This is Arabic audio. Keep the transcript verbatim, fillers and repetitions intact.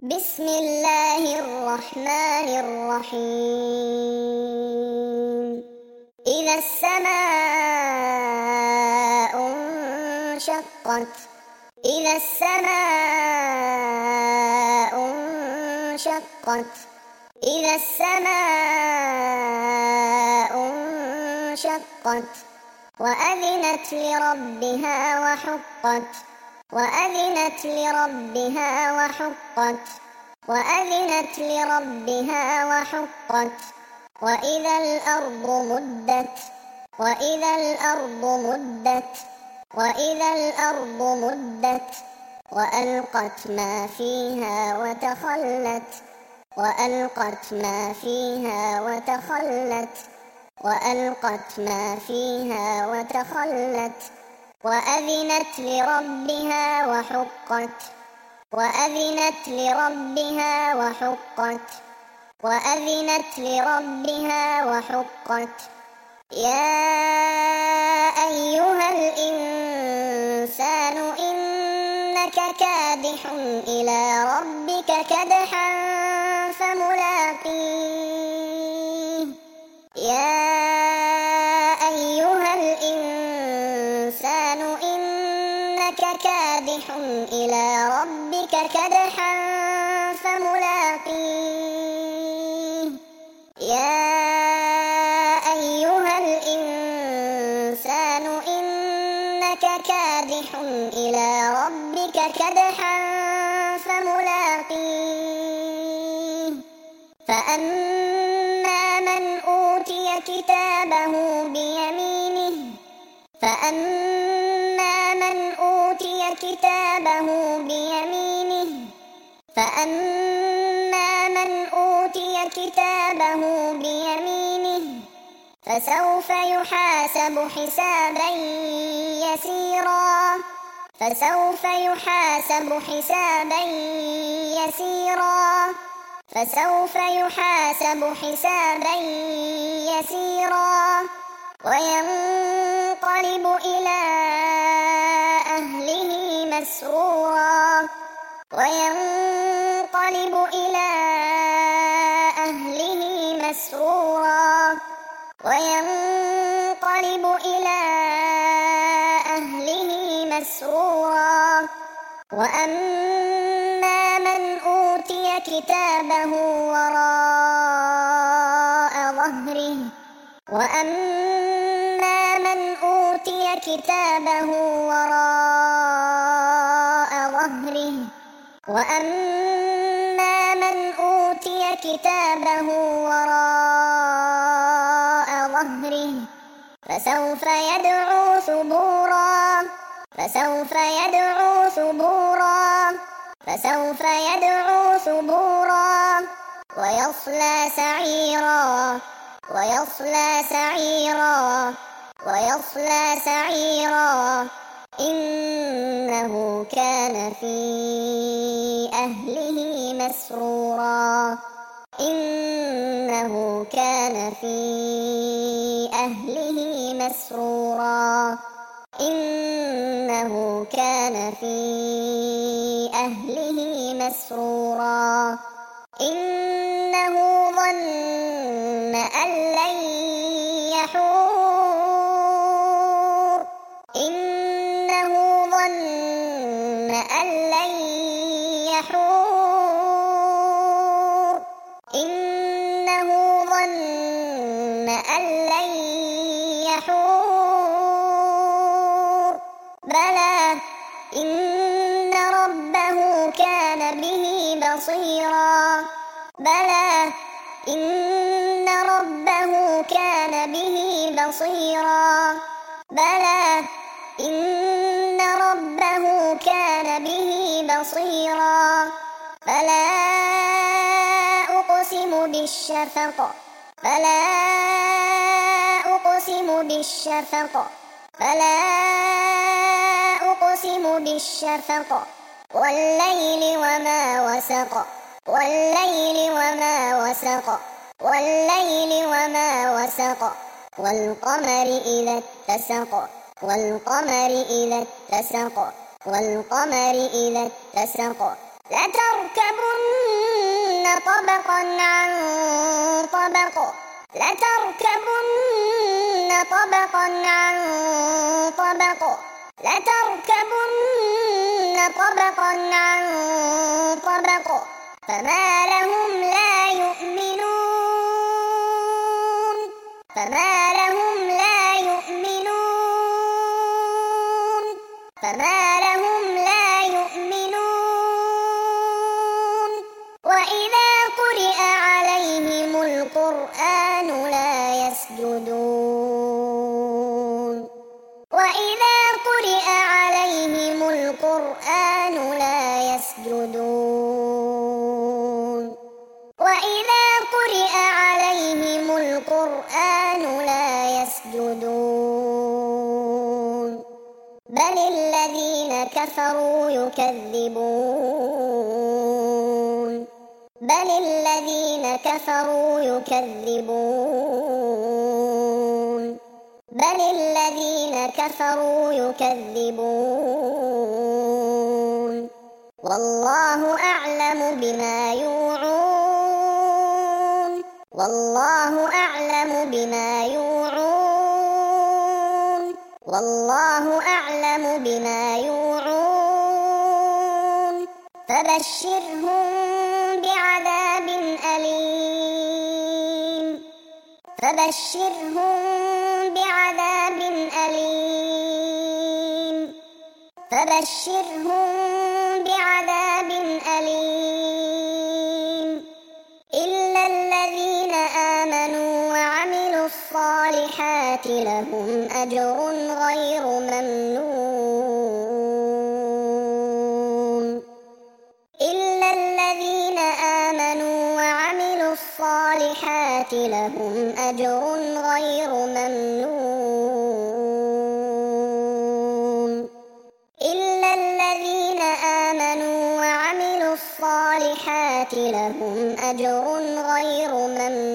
بسم الله الرحمن الرحيم. إذا السماء انشقت إذا السماء انشقت إذا السماء انشقت وأذنت لربها وحقت وأذنت لربها وحقت وأذنت لربها وحقت وإذا الأرض مدت وإذا الأرض مدت وإذا الأرض مدت وألقت ما فيها وتخلت وألقت ما فيها وتخلت وألقت ما فيها وتخلت وأذنت لربها وحقت وأذنت لربها وحقت وأذنت لربها وحقت يا أيها الإنسان إنك كادح إلى ربك كدحا فملاقيه يا أيها الإنسان إنك كادح إلى ربك كدحا فملاقيه يا أيها الإنسان إنك كادح إلى ربك كدحا فملاقيه فأما من أوتي كتابه بيمينه فأما من أوتي كتابه بيمينه فأما من أوتي كتابه بيمينه فسوف يحاسب حسابا يسيرا فسوف يحاسب حسابا يسيرا فسوف يحاسب حسابا يسيرا وينقلب إلى أهله مسرورا وينقلب إلى أهله مسرورا وينقلب إلى أهله مسرورا وأما من أوتي كتابه وراء ظهره وأما من أوتي كتابه وراء ظهره وأما من أوتي كتابه وراء ظهره فسوف يدعو ثبورا فسوف يدعو ثبورا فسوف يدعو ثبورا ويصلى سعيرا ويصلى سعيرا ويصلى سعيرا إنه كان في أهله مسرورا إنه كان في أهله مسرورا إنه كان في أهله مسرورا إنه ظن أن لن يحور إنه ظن أن لن يحور إنه ظن أن لن يحور بلى إن ربه كان به بصيرا بلى إن ربه كان به بصيرا بلى إن ربه كان به بصيرا فلا أقسم بالشفق فلا أقسم بالشفق فلا أقسم بالشفق والليل وما وسق والليل وما وسق والليل وما وسق والقمر إذا اتسق والقمر إذا اتسق والقمر إذا اتسق لتركبن طبقا عن طبق لتركبن طبقا عن طبق لتركبن طبقا عن طبق فما لهم لا يؤمنون فما لهم لا يؤمنون فما لهم لا يؤمنون وإذا قرئ عليهم القرآن لا يسجدون وإذا قرئ عليهم القرآن لا يسجدون وإذا قرئ عليهم القرآن لا يسجدون بل الذين كفروا يكذبون بل الذين كفروا يكذبون بل الذين كفروا يكذبون والله أعلم بما يوعون والله أعلم بما يوعون والله أعلم بما يوعون فبشرهم بعذاب أليم فبشرهم بعذاب أليم فبشرهم بعذاب أليم إلا الذين آمنوا وعملوا الصالحات لهم أجر غير ممنون إلا الذين آمنوا وعملوا الصالحات لهم أجر غير ممنون إلا الذين آمنوا وعملوا الصالحات لهم أجر غير ممنون